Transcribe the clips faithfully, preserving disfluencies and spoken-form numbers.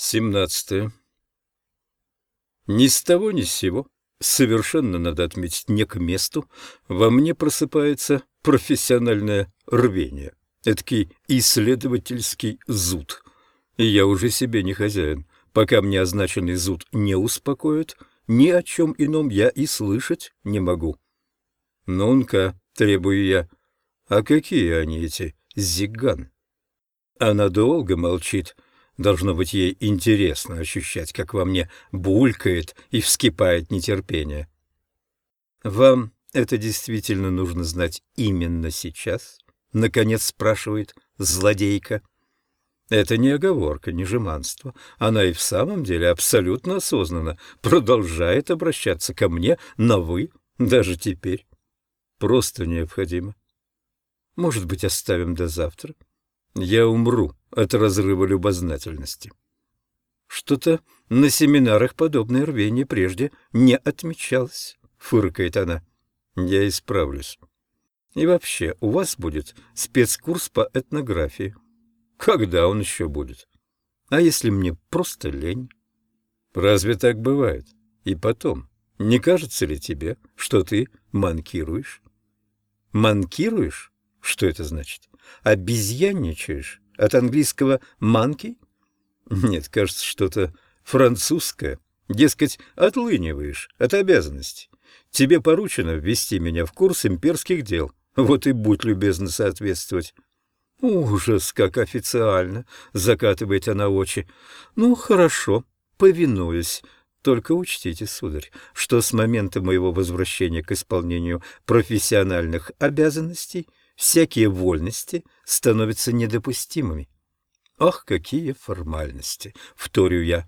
Семнадцатое. Ни с того ни с сего, совершенно надо отметить не к месту, во мне просыпается профессиональное рвение, эдакий исследовательский зуд. И я уже себе не хозяин. Пока мне означенный зуд не успокоит, ни о чем ином я и слышать не могу. «Ну-ка», — требую я, — «а какие они, эти зиган?» Она долго молчит. Должно быть, ей интересно ощущать, как во мне булькает и вскипает нетерпение. «Вам это действительно нужно знать именно сейчас?» — наконец спрашивает злодейка. Это не оговорка, не жеманство. Она и в самом деле абсолютно осознанно продолжает обращаться ко мне на «вы» даже теперь. Просто необходимо. Может быть, оставим до завтра? Я умру от разрыва любознательности. Что-то на семинарах подобное рвение прежде не отмечалось, фыркает она. Я исправлюсь. И вообще, у вас будет спецкурс по этнографии. Когда он еще будет? А если мне просто лень? Разве так бывает? И потом, не кажется ли тебе, что ты манкируешь? Манкируешь? Что это значит? Обезьянничаешь? От английского «манки»? Нет, кажется, что-то французское. Дескать, отлыниваешь от обязанностей. Тебе поручено ввести меня в курс имперских дел. Вот и будь любезна соответствовать. Ужас, как официально, закатывает она очи. Ну, хорошо, повинуюсь. Только учтите, сударь, что с момента моего возвращения к исполнению профессиональных обязанностей всякие вольности становятся недопустимыми. Ах, какие формальности, вторю я.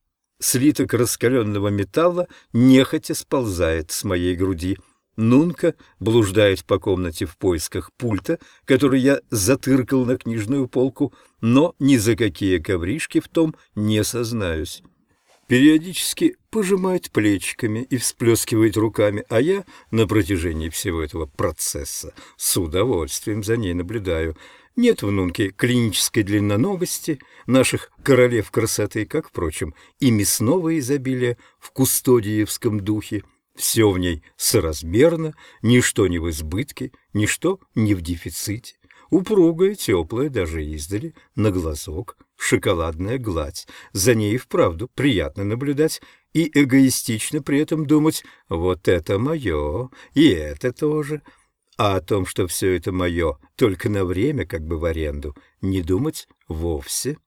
Слиток раскаленного металла нехотя сползает с моей груди. Нунка блуждает по комнате в поисках пульта, который я затыркал на книжную полку, но ни за какие ковришки в том не сознаюсь. Периодически пожимает плечиками и всплескивает руками, а я на протяжении всего этого процесса с удовольствием за ней наблюдаю. Нет в Нунке клинической длинноногости, наших королев красоты, как, впрочем, и мясного изобилия в кустодиевском духе. Все в ней соразмерно, ничто не в избытке, ничто не в дефиците. Упругая, теплая, даже издали, на глазок, шоколадная гладь. За ней и вправду приятно наблюдать и эгоистично при этом думать: вот это мое, и это тоже. А о том, что все это мое, только на время, как бы в аренду, не думать вовсе.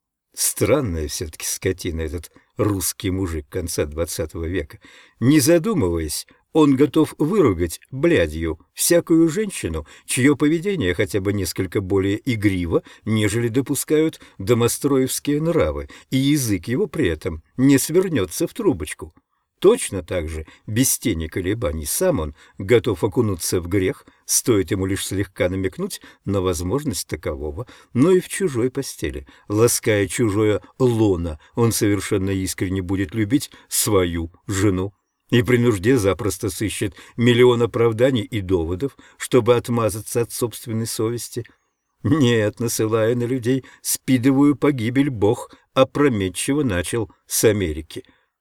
Странная все-таки скотина этот русский мужик конца двадцатого века. Не задумываясь, он готов выругать блядью всякую женщину, чье поведение хотя бы несколько более игриво, нежели допускают домостроевские нравы, и язык его при этом не свернется в трубочку. Точно так же, без тени колебаний, сам он готов окунуться в грех, стоит ему лишь слегка намекнуть на возможность такового, но и в чужой постели, лаская чужое лоно, он совершенно искренне будет любить свою жену. И при нужде запросто сыщет миллион оправданий и доводов, чтобы отмазаться от собственной совести. Нет, насылая на людей спидовую погибель, Бог опрометчиво начал с Америки.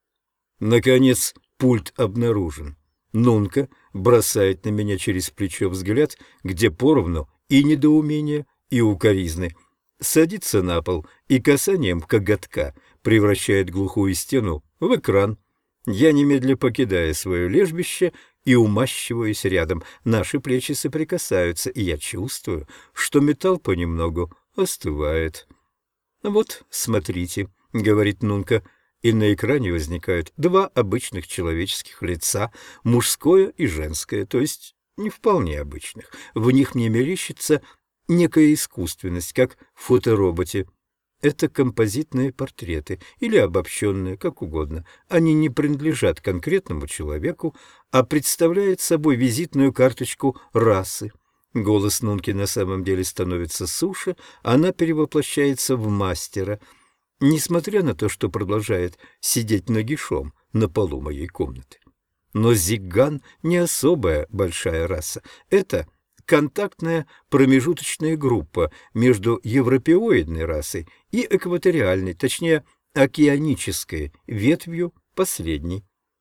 Наконец, пульт обнаружен. Нунка бросает на меня через плечо взгляд, где поровну и недоумение, и укоризны. Садится на пол и касанием коготка превращает глухую стену в экран. Я немедля покидаю свое лежбище и умащиваюсь рядом. Наши плечи соприкасаются, и я чувствую, что металл понемногу остывает. «Вот, смотрите», — говорит Нунка, и на экране возникают два обычных человеческих лица, мужское и женское, то есть не вполне обычных. В них мне мерещится некая искусственность, как в фотороботе. Это композитные портреты или обобщенные, как угодно. Они не принадлежат конкретному человеку, а представляют собой визитную карточку расы. Голос Нунки на самом деле становится суше, она перевоплощается в мастера, несмотря на то, что продолжает сидеть нагишом на полу моей комнаты. Но зигган не особая большая раса. Это контактная промежуточная группа между европеоидной расой и экваториальной, точнее, океанической ветвью последней.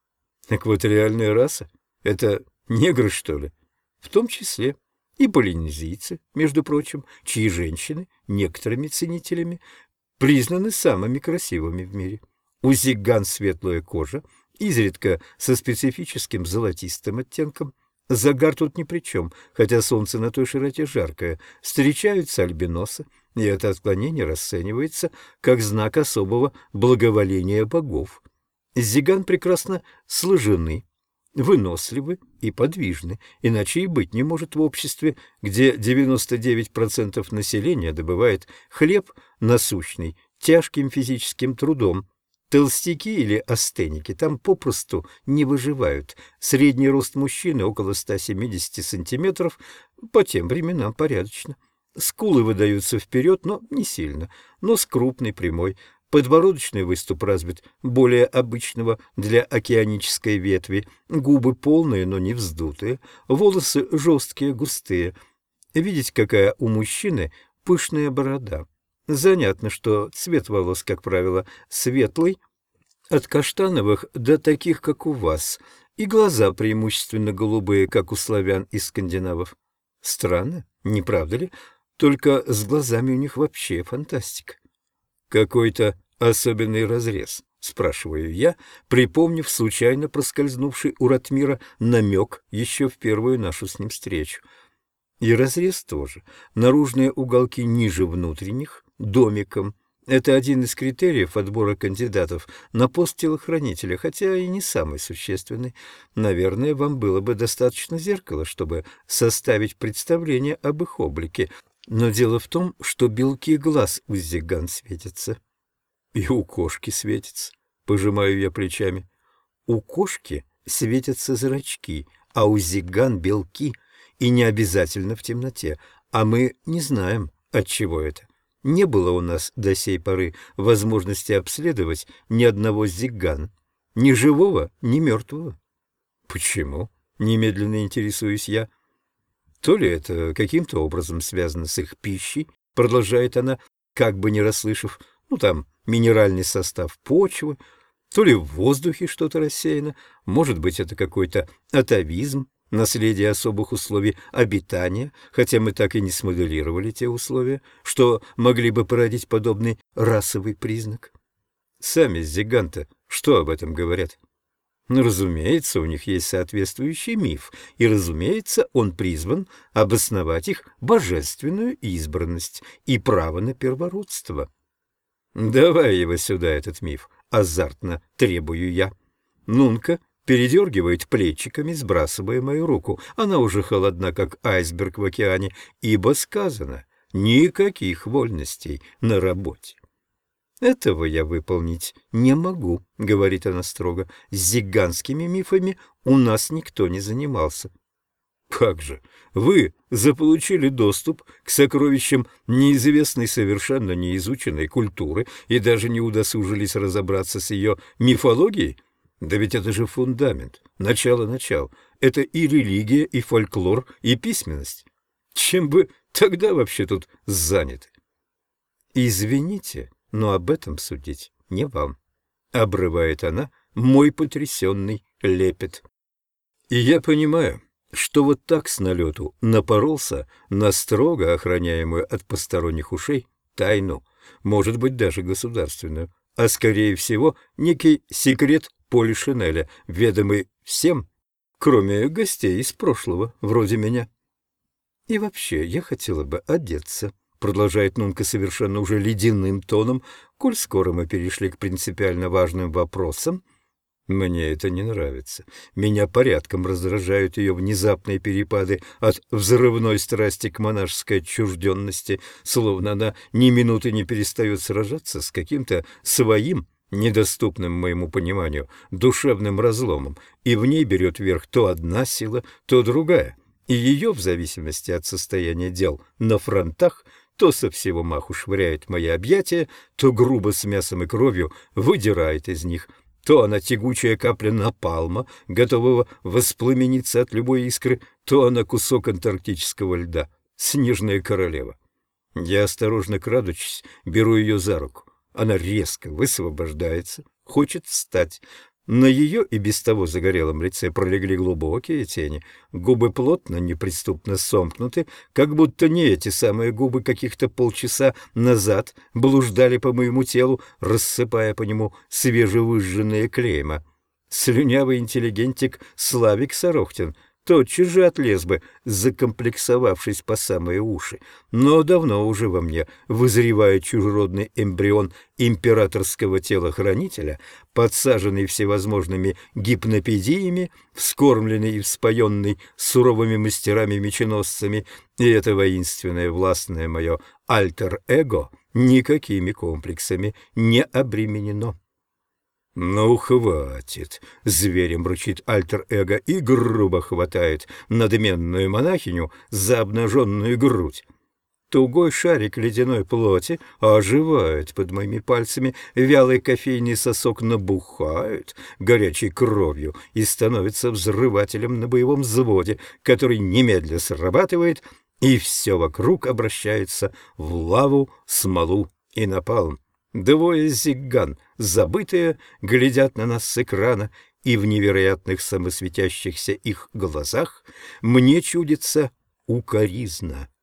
Так вот, реальная раса — это негры, что ли? В том числе и полинезийцы, между прочим, чьи женщины некоторыми ценителями признаны самыми красивыми в мире. У зиган светлая кожа, изредка со специфическим золотистым оттенком. Загар тут ни при чем, хотя солнце на той широте жаркое. Встречаются альбиносы, и это отклонение расценивается как знак особого благоволения богов. Зиган прекрасно сложены, выносливы и подвижны, иначе и быть не может в обществе, где девяносто девять процентов населения добывает хлеб насущный тяжким физическим трудом. Толстяки или астеники там попросту не выживают. Средний рост мужчины около ста семидесяти сантиметров, по тем временам порядочно. Скулы выдаются вперед, но не сильно, нос крупный, прямой. Подбородочный выступ развит более обычного для океанической ветви, губы полные, но не вздутые, волосы жесткие, густые. Видите, какая у мужчины пышная борода. Занятно, что цвет волос, как правило, светлый, от каштановых до таких, как у вас, и глаза преимущественно голубые, как у славян и скандинавов. Странно, не правда ли? Только с глазами у них вообще фантастика. Какой-то особенный разрез, спрашиваю я, припомнив случайно проскользнувший у Ратмира намек еще в первую нашу с ним встречу. И разрез тоже. Наружные уголки ниже внутренних, домиком. Это один из критериев отбора кандидатов на пост телохранителя, хотя и не самый существенный. Наверное, вам было бы достаточно зеркала, чтобы составить представление об их облике. Но дело в том, что белки глаз у зиган светятся. И у кошки светятся, пожимаю я плечами. У кошки светятся зрачки, а у зиган белки, и не обязательно в темноте. А мы не знаем, от чего это. Не было у нас до сей поры возможности обследовать ни одного зиган, ни живого, ни мертвого. Почему? Немедленно интересуюсь я. То ли это каким-то образом связано с их пищей, продолжает она, как бы не расслышав, ну там, минеральный состав почвы, то ли в воздухе что-то рассеяно, может быть, это какой-то атовизм, наследие особых условий обитания, хотя мы так и не смоделировали те условия, что могли бы породить подобный расовый признак. Сами зиганты что об этом говорят? Ну, разумеется, у них есть соответствующий миф, и, разумеется, он призван обосновать их божественную избранность и право на первородство. «Давай его сюда, этот миф», — азартно требую я. Нунка передергивает плечиками, сбрасывая мою руку. Она уже холодна, как айсберг в океане, ибо сказано «никаких вольностей на работе». «Этого я выполнить не могу», — говорит она строго. «С зиганскими мифами у нас никто не занимался». «Как же? Вы заполучили доступ к сокровищам неизвестной, совершенно неизученной культуры и даже не удосужились разобраться с ее мифологией? Да ведь это же фундамент, начало-начал. Это и религия, и фольклор, и письменность. Чем вы тогда вообще тут заняты?» «Извините, но об этом судить не вам», — обрывает она мой потрясенный лепет. И я понимаю, что вот так с налету напоролся на строго охраняемую от посторонних ушей тайну, может быть, даже государственную, а, скорее всего, некий секрет Полишинеля, ведомый всем, кроме гостей из прошлого, вроде меня. «И вообще, я хотела бы одеться», — продолжает Нунка совершенно уже ледяным тоном, коль скоро мы перешли к принципиально важным вопросам. Мне это не нравится. Меня порядком раздражают ее внезапные перепады от взрывной страсти к монашеской отчужденности, словно она ни минуты не перестает сражаться с каким-то своим, недоступным моему пониманию, душевным разломом, и в ней берет верх то одна сила, то другая, и ее, в зависимости от состояния дел на фронтах, то со всего маху швыряет мои объятия, то грубо с мясом и кровью выдирает из них, то она тягучая капля напалма, готового воспламениться от любой искры, то она кусок антарктического льда, снежная королева. Я, осторожно крадучись, беру ее за руку. Она резко высвобождается, хочет встать. На ее и без того загорелом лице пролегли глубокие тени, губы плотно, неприступно сомкнуты, как будто не эти самые губы каких-то полчаса назад блуждали по моему телу, рассыпая по нему свежевыжженные клейма. Слюнявый интеллигентик Славик Сорохтин тотчас же отлез бы, закомплексовавшись по самые уши, но давно уже во мне вызревает чужеродный эмбрион императорского телохранителя, подсаженный всевозможными гипнопедиями, вскормленный и вспоенный суровыми мастерами-меченосцами, и это воинственное властное мое альтер-эго никакими комплексами не обременено. «Ну, хватит!» — зверем рычит альтер-эго и грубо хватает надменную монахиню за обнаженную грудь. Тугой шарик ледяной плоти оживает под моими пальцами, вялый кофейный сосок набухает горячей кровью и становится взрывателем на боевом взводе, который немедля срабатывает, и все вокруг обращается в лаву, смолу и напалм. Двое зигган, забытые, глядят на нас с экрана, и в невероятных самосветящихся их глазах мне чудится укоризна.